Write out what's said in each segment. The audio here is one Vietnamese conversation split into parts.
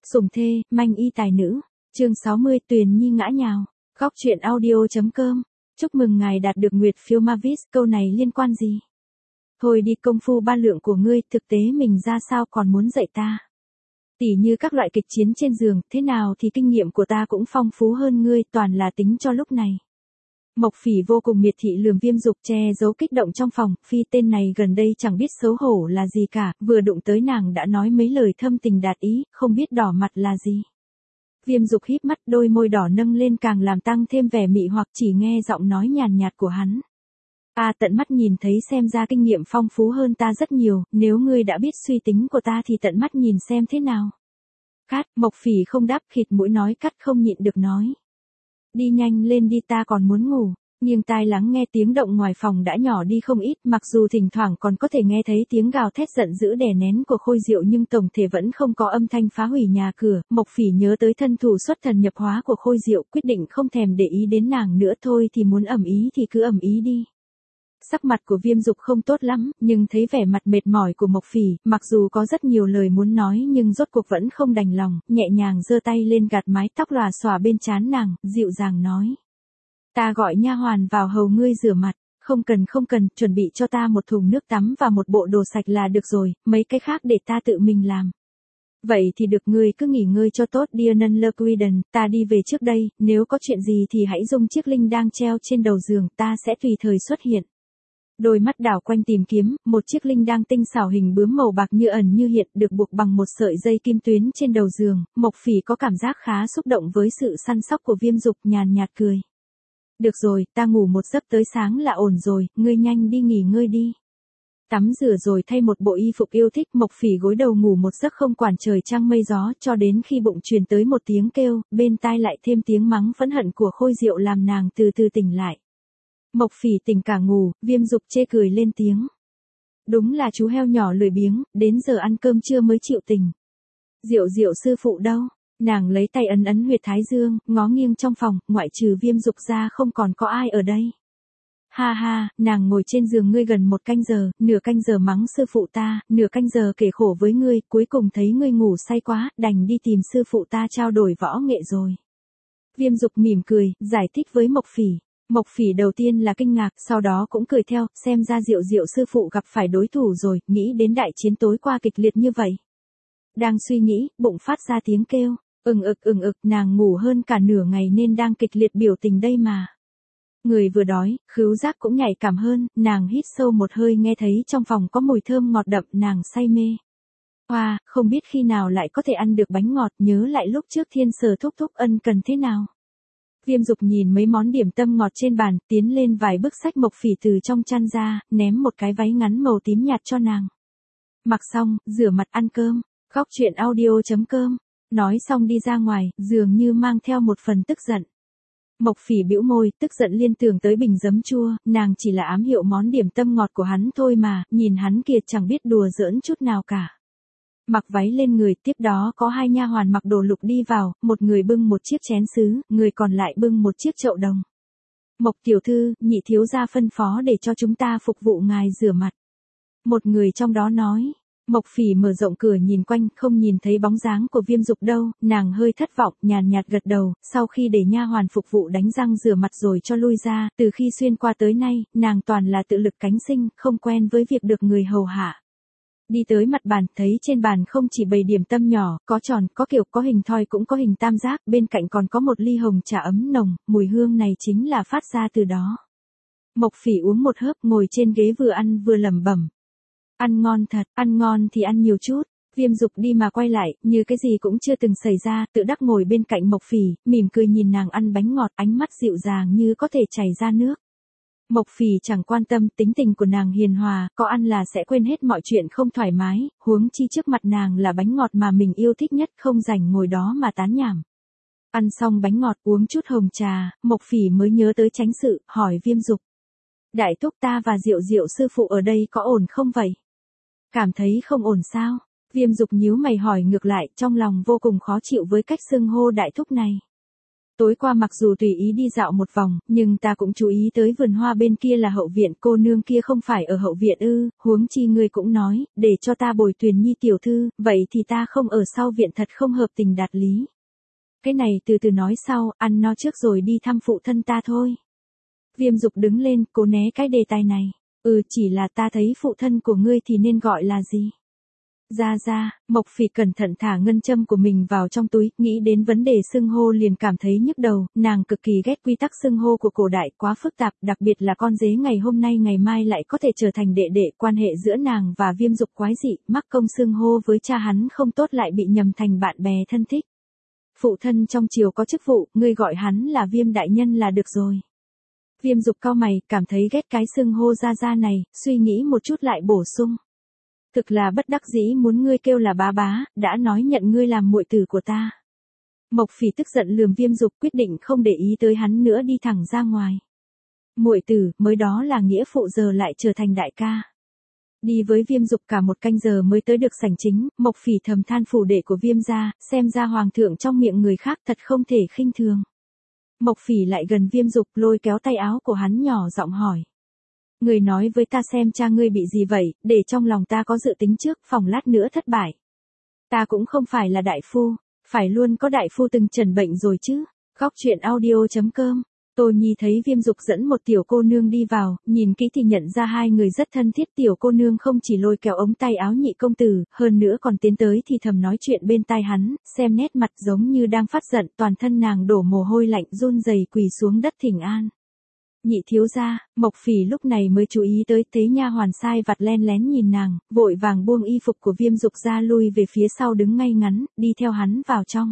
Sủng thê, manh y tài nữ. Chương 60 Tuyền Nhi ngã nhào. Góc truyện audio.com. Chúc mừng ngài đạt được nguyệt phiếu Mavis, câu này liên quan gì? Thôi đi, công phu ba lượng của ngươi, thực tế mình ra sao còn muốn dạy ta? Tỉ như các loại kịch chiến trên giường, thế nào thì kinh nghiệm của ta cũng phong phú hơn ngươi, toàn là tính cho lúc này. Mộc Phỉ vô cùng miệt thị lườm Viêm Dục, che giấu kích động trong phòng, phi tên này gần đây chẳng biết xấu hổ là gì cả, vừa đụng tới nàng đã nói mấy lời thâm tình đạt ý, không biết đỏ mặt là gì. Viêm Dục híp mắt, đôi môi đỏ nâng lên càng làm tăng thêm vẻ mị hoặc, chỉ nghe giọng nói nhàn nhạt của hắn. Tận mắt nhìn thấy xem ra kinh nghiệm phong phú hơn ta rất nhiều, nếu ngươi đã biết suy tính của ta thì tận mắt nhìn xem thế nào. Cát, Mộc Phỉ không đáp, khịt mũi nói, cắt không nhịn được nói. Đi nhanh lên đi, ta còn muốn ngủ. Nhưng tai lắng nghe tiếng động ngoài phòng đã nhỏ đi không ít, mặc dù thỉnh thoảng còn có thể nghe thấy tiếng gào thét giận dữ đè nén của Khôi Diệu nhưng tổng thể vẫn không có âm thanh phá hủy nhà cửa. Mộc Phỉ nhớ tới thân thủ xuất thần nhập hóa của Khôi Diệu, quyết định không thèm để ý đến nàng nữa, thôi thì muốn ầm ý thì cứ ầm ý đi. Sắc mặt của Viêm Dục không tốt lắm, nhưng thấy vẻ mặt mệt mỏi của Mộc Phỉ, mặc dù có rất nhiều lời muốn nói nhưng rốt cuộc vẫn không đành lòng, nhẹ nhàng giơ tay lên gạt mái tóc lòa xòa bên trán nàng, dịu dàng nói. Ta gọi nha hoàn vào hầu ngươi rửa mặt, không cần, chuẩn bị cho ta một thùng nước tắm và một bộ đồ sạch là được rồi, mấy cái khác để ta tự mình làm. Vậy thì được, ngươi cứ nghỉ ngơi cho tốt đi Lerquiden, ta đi về trước đây, nếu có chuyện gì thì hãy dùng chiếc linh đang treo trên đầu giường, ta sẽ tùy thời xuất hiện. Đôi mắt đảo quanh tìm kiếm, một chiếc linh đang tinh xảo hình bướm màu bạc như ẩn như hiện được buộc bằng một sợi dây kim tuyến trên đầu giường, Mộc Phỉ có cảm giác khá xúc động với sự săn sóc của Viêm Dục, nhàn nhạt cười. Được rồi, ta ngủ một giấc tới sáng là ổn rồi, ngươi nhanh đi nghỉ ngơi đi. Tắm rửa rồi thay một bộ y phục yêu thích, Mộc Phỉ gối đầu ngủ một giấc không quản trời trăng mây gió, cho đến khi bụng truyền tới một tiếng kêu, bên tai lại thêm tiếng mắng phẫn hận của Khôi Diệu làm nàng từ từ tỉnh lại. Mộc Phỉ tỉnh cả ngủ, Viêm Dục chê cười lên tiếng. Đúng là chú heo nhỏ lười biếng, đến giờ ăn cơm trưa mới chịu tỉnh. Diệu sư phụ đâu? Nàng lấy tay ấn huyệt thái dương, ngó nghiêng trong phòng, ngoại trừ Viêm Dục ra không còn có ai ở đây. Ha ha, nàng ngồi trên giường ngươi gần một canh giờ, nửa canh giờ mắng sư phụ ta, nửa canh giờ kể khổ với ngươi, cuối cùng thấy ngươi ngủ say quá, đành đi tìm sư phụ ta trao đổi võ nghệ rồi. Viêm Dục mỉm cười, giải thích với Mộc Phỉ. Mộc Phỉ đầu tiên là kinh ngạc, sau đó cũng cười theo, xem ra Diệu sư phụ gặp phải đối thủ rồi, nghĩ đến đại chiến tối qua kịch liệt như vậy. Đang suy nghĩ, bụng phát ra tiếng kêu, ừng ực, nàng ngủ hơn cả nửa ngày nên đang kịch liệt biểu tình đây mà. Người vừa đói, khứu giác cũng nhạy cảm hơn, nàng hít sâu một hơi nghe thấy trong phòng có mùi thơm ngọt đậm, nàng say mê. Hoa, không biết khi nào lại có thể ăn được bánh ngọt, nhớ lại lúc trước Thiên Sở thúc ân cần thế nào. Viêm Dục nhìn mấy món điểm tâm ngọt trên bàn, tiến lên vài bước xách Mộc Phỉ từ trong chăn ra, ném một cái váy ngắn màu tím nhạt cho nàng. Mặc xong, rửa mặt ăn cơm. Góc truyện audio.com. Nói xong đi ra ngoài, dường như mang theo một phần tức giận. Mộc Phỉ bĩu môi, tức giận liên tưởng tới bình giấm chua, nàng chỉ là ám hiệu món điểm tâm ngọt của hắn thôi mà, nhìn hắn kia chẳng biết đùa giỡn chút nào cả. Mặc váy lên người, tiếp đó có hai nha hoàn mặc đồ lục đi vào, một người bưng một chiếc chén sứ, người còn lại bưng một chiếc chậu đồng. Mộc tiểu thư, nhị thiếu gia phân phó để cho chúng ta phục vụ ngài rửa mặt. Một người trong đó nói. Mộc Phỉ mở rộng cửa nhìn quanh, không nhìn thấy bóng dáng của Viêm Dục đâu, nàng hơi thất vọng, nhàn nhạt gật đầu, sau khi để nha hoàn phục vụ đánh răng rửa mặt rồi cho lui ra, từ khi xuyên qua tới nay, nàng toàn là tự lực cánh sinh, không quen với việc được người hầu hạ. Đi tới mặt bàn, thấy trên bàn không chỉ bày điểm tâm nhỏ, có tròn, có kiểu, có hình thoi cũng có hình tam giác, bên cạnh còn có một ly hồng trà ấm nồng, mùi hương này chính là phát ra từ đó. Mộc Phỉ uống một hớp, ngồi trên ghế vừa ăn vừa lẩm bẩm. Ăn ngon thật, ăn ngon thì ăn nhiều chút. Viêm Dục đi mà quay lại, như cái gì cũng chưa từng xảy ra, tự đắc ngồi bên cạnh Mộc Phỉ, mỉm cười nhìn nàng ăn bánh ngọt, ánh mắt dịu dàng như có thể chảy ra nước. Mộc Phỉ chẳng quan tâm, tính tình của nàng hiền hòa, có ăn là sẽ quên hết mọi chuyện không thoải mái, huống chi trước mặt nàng là bánh ngọt mà mình yêu thích nhất, không rảnh ngồi đó mà tán nhảm. Ăn xong bánh ngọt, uống chút hồng trà, Mộc Phỉ mới nhớ tới chánh sự, hỏi Viêm Dục. Đại thúc, ta và Diệu sư phụ ở đây có ổn không vậy? Cảm thấy không ổn sao? Viêm Dục nhíu mày hỏi ngược lại, trong lòng vô cùng khó chịu với cách xưng hô đại thúc này. Tối qua mặc dù tùy ý đi dạo một vòng, nhưng ta cũng chú ý tới vườn hoa bên kia là hậu viện, cô nương kia không phải ở hậu viện ư, huống chi ngươi cũng nói, để cho ta bồi Tuyền Nhi tiểu thư, vậy thì ta không ở sau viện thật không hợp tình đạt lý. Cái này từ từ nói sau, ăn no trước rồi đi thăm phụ thân ta thôi. Viêm Dục đứng lên, cố né cái đề tài này. Chỉ là ta thấy phụ thân của ngươi thì nên gọi là gì? Ra, Mộc Phỉ cẩn thận thả ngân châm của mình vào trong túi, nghĩ đến vấn đề xưng hô liền cảm thấy nhức đầu, nàng cực kỳ ghét quy tắc xưng hô của cổ đại quá phức tạp, đặc biệt là con dế ngày hôm nay ngày mai lại có thể trở thành đệ đệ, quan hệ giữa nàng và Viêm Dục quái dị, mắc công xưng hô với cha hắn không tốt lại bị nhầm thành bạn bè thân thích. Phụ thân trong triều có chức vụ, ngươi gọi hắn là Viêm đại nhân là được rồi. Viêm Dục cau mày, cảm thấy ghét cái xưng hô ra này, suy nghĩ một chút lại bổ sung. Thực là bất đắc dĩ muốn ngươi kêu là bá bá, đã nói nhận ngươi làm muội tử của ta. Mộc Phỉ tức giận lườm Viêm Dục, quyết định không để ý tới hắn nữa, đi thẳng ra ngoài. Muội tử, mới đó là nghĩa phụ, giờ lại trở thành đại ca. Đi với Viêm Dục cả một canh giờ mới tới được sảnh chính, Mộc Phỉ thầm than phủ đệ của Viêm gia, xem ra hoàng thượng trong miệng người khác thật không thể khinh thường. Mộc Phỉ lại gần Viêm Dục, lôi kéo tay áo của hắn nhỏ giọng hỏi. Người nói với ta xem cha ngươi bị gì vậy, để trong lòng ta có dự tính trước, phòng lát nữa thất bại. Ta cũng không phải là đại phu, phải luôn có đại phu từng trần bệnh rồi chứ. Góc truyện audio.com. Tô Nhi thấy Viêm Dục dẫn một tiểu cô nương đi vào, nhìn kỹ thì nhận ra hai người rất thân thiết. Tiểu cô nương không chỉ lôi kéo ống tay áo nhị công tử, hơn nữa còn tiến tới thì thầm nói chuyện bên tai hắn, xem nét mặt giống như đang phát giận, toàn thân nàng đổ mồ hôi lạnh, run rẩy quỳ xuống đất thỉnh an. Nhị thiếu gia, Mộc Phỉ lúc này mới chú ý tới, thấy nha hoàn sai vặt len lén nhìn nàng, vội vàng buông y phục của Viêm Dục ra, lui về phía sau đứng ngay ngắn, đi theo hắn vào trong.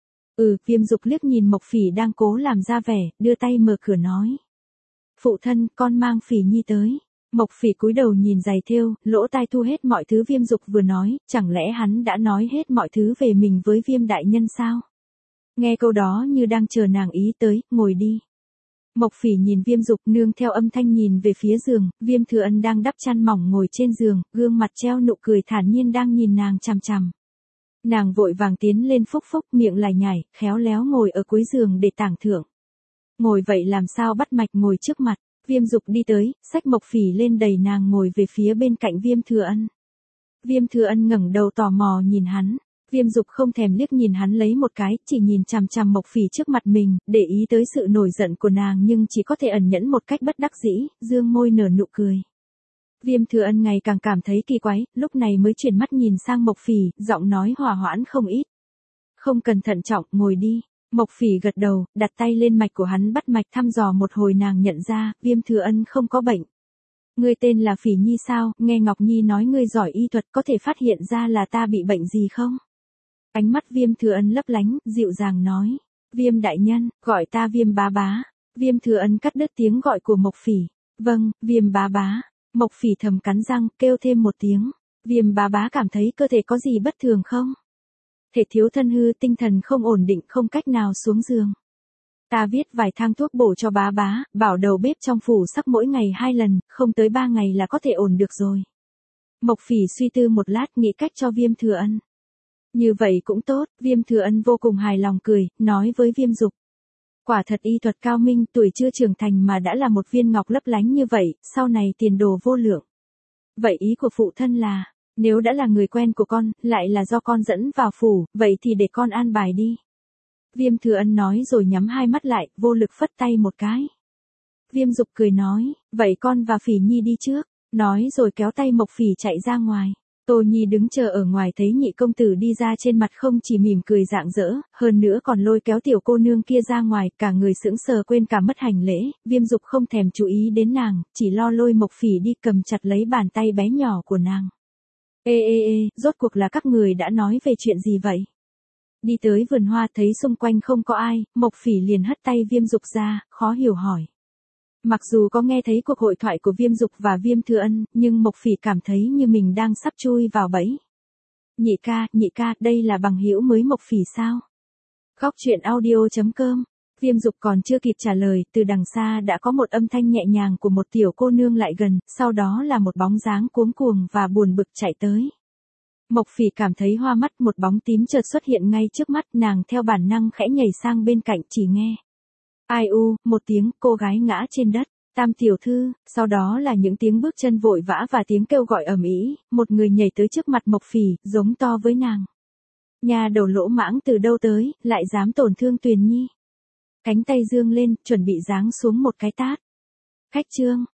Viêm Dục liếc nhìn Mộc Phỉ đang cố làm ra vẻ, đưa tay mở cửa nói. Phụ thân, con mang Phỉ Nhi tới. Mộc Phỉ cúi đầu nhìn giày thêu, lỗ tai thu hết mọi thứ Viêm Dục vừa nói, chẳng lẽ hắn đã nói hết mọi thứ về mình với Viêm đại nhân sao? Nghe câu đó như đang chờ nàng ý tới, ngồi đi. Mộc Phỉ nhìn Viêm Dục, nương theo âm thanh nhìn về phía giường, Viêm Thừa Ân đang đắp chăn mỏng ngồi trên giường, gương mặt treo nụ cười thản nhiên đang nhìn nàng chằm chằm. Nàng vội vàng tiến lên phúc phúc, miệng lải nhải, khéo léo ngồi ở cuối giường để tảng thượng. Ngồi vậy làm sao bắt mạch ngồi trước mặt. Viêm Dục đi tới, xách Mộc Phỉ lên đẩy nàng ngồi về phía bên cạnh Viêm Thừa Ân. Viêm Thừa Ân ngẩng đầu tò mò nhìn hắn. Viêm Dục không thèm liếc nhìn hắn lấy một cái, chỉ nhìn chằm chằm Mộc Phỉ trước mặt mình, để ý tới sự nổi giận của nàng nhưng chỉ có thể ẩn nhẫn một cách bất đắc dĩ, dương môi nở nụ cười. Viêm Thừa Ân ngày càng cảm thấy kỳ quái, lúc này mới chuyển mắt nhìn sang Mộc Phỉ, giọng nói hòa hoãn không ít. Không cần thận trọng, ngồi đi. Mộc Phỉ gật đầu, đặt tay lên mạch của hắn bắt mạch thăm dò một hồi, nàng nhận ra, Viêm Thừa Ân không có bệnh. Ngươi tên là Phỉ Nhi sao, nghe Ngọc Nhi nói ngươi giỏi y thuật, có thể phát hiện ra là ta bị bệnh gì không? Ánh mắt Viêm Thừa Ân lấp lánh, dịu dàng nói. Viêm đại nhân, gọi ta Viêm bá bá. Viêm Thừa Ân cắt đứt tiếng gọi của Mộc Phỉ. Vâng, Viêm bá bá. Mộc Phỉ thầm cắn răng, kêu thêm một tiếng. Viêm bá bá cảm thấy cơ thể có gì bất thường không? Thể thiếu thân hư, tinh thần không ổn định, không cách nào xuống giường. Ta viết vài thang thuốc bổ cho bá bá, bảo đầu bếp trong phủ sắc mỗi ngày 2 lần, không tới 3 ngày là có thể ổn được rồi. Mộc Phỉ suy tư một lát, nghĩ cách cho Viêm Thừa Ân. Như vậy cũng tốt, Viêm Thừa Ân vô cùng hài lòng cười, nói với Viêm Dục. Quả thật y thuật cao minh, tuổi chưa trưởng thành mà đã là một viên ngọc lấp lánh như vậy, sau này tiền đồ vô lượng. Vậy ý của phụ thân là, nếu đã là người quen của con, lại là do con dẫn vào phủ, vậy thì để con an bài đi. Viêm Thừa Ân nói rồi nhắm hai mắt lại, vô lực phất tay một cái. Viêm Dục cười nói, vậy con và Phỉ Nhi đi trước, nói rồi kéo tay Mộc Phỉ chạy ra ngoài. Tô Nhi đứng chờ ở ngoài thấy nhị công tử đi ra, trên mặt không chỉ mỉm cười rạng rỡ, hơn nữa còn lôi kéo tiểu cô nương kia ra ngoài, cả người sững sờ quên cả mất hành lễ. Viêm Dục không thèm chú ý đến nàng, chỉ lo lôi Mộc Phỉ đi, cầm chặt lấy bàn tay bé nhỏ của nàng. Rốt cuộc là các người đã nói về chuyện gì vậy? Đi tới vườn hoa thấy xung quanh không có ai, Mộc Phỉ liền hất tay Viêm Dục ra, khó hiểu hỏi. Mặc dù có nghe thấy cuộc hội thoại của Viêm Dục và Viêm Thừa Ân, nhưng Mộc Phỉ cảm thấy như mình đang sắp chui vào bẫy. Nhị ca, đây là bằng hữu mới Mộc Phỉ sao? Góc truyện audio.com. Viêm Dục còn chưa kịp trả lời, từ đằng xa đã có một âm thanh nhẹ nhàng của một tiểu cô nương lại gần, sau đó là một bóng dáng cuống cuồng và buồn bực chạy tới. Mộc Phỉ cảm thấy hoa mắt, một bóng tím chợt xuất hiện ngay trước mắt, nàng theo bản năng khẽ nhảy sang bên cạnh, chỉ nghe ai u một tiếng, cô gái ngã trên đất. Tam tiểu thư, sau đó là những tiếng bước chân vội vã và tiếng kêu gọi ầm ĩ, một người nhảy tới trước mặt Mộc Phỉ, giống to với nàng. Nhà đầu lỗ mãng từ đâu tới, lại dám tổn thương Tuyền Nhi. Cánh tay dương lên, chuẩn bị giáng xuống một cái tát. Khách trương,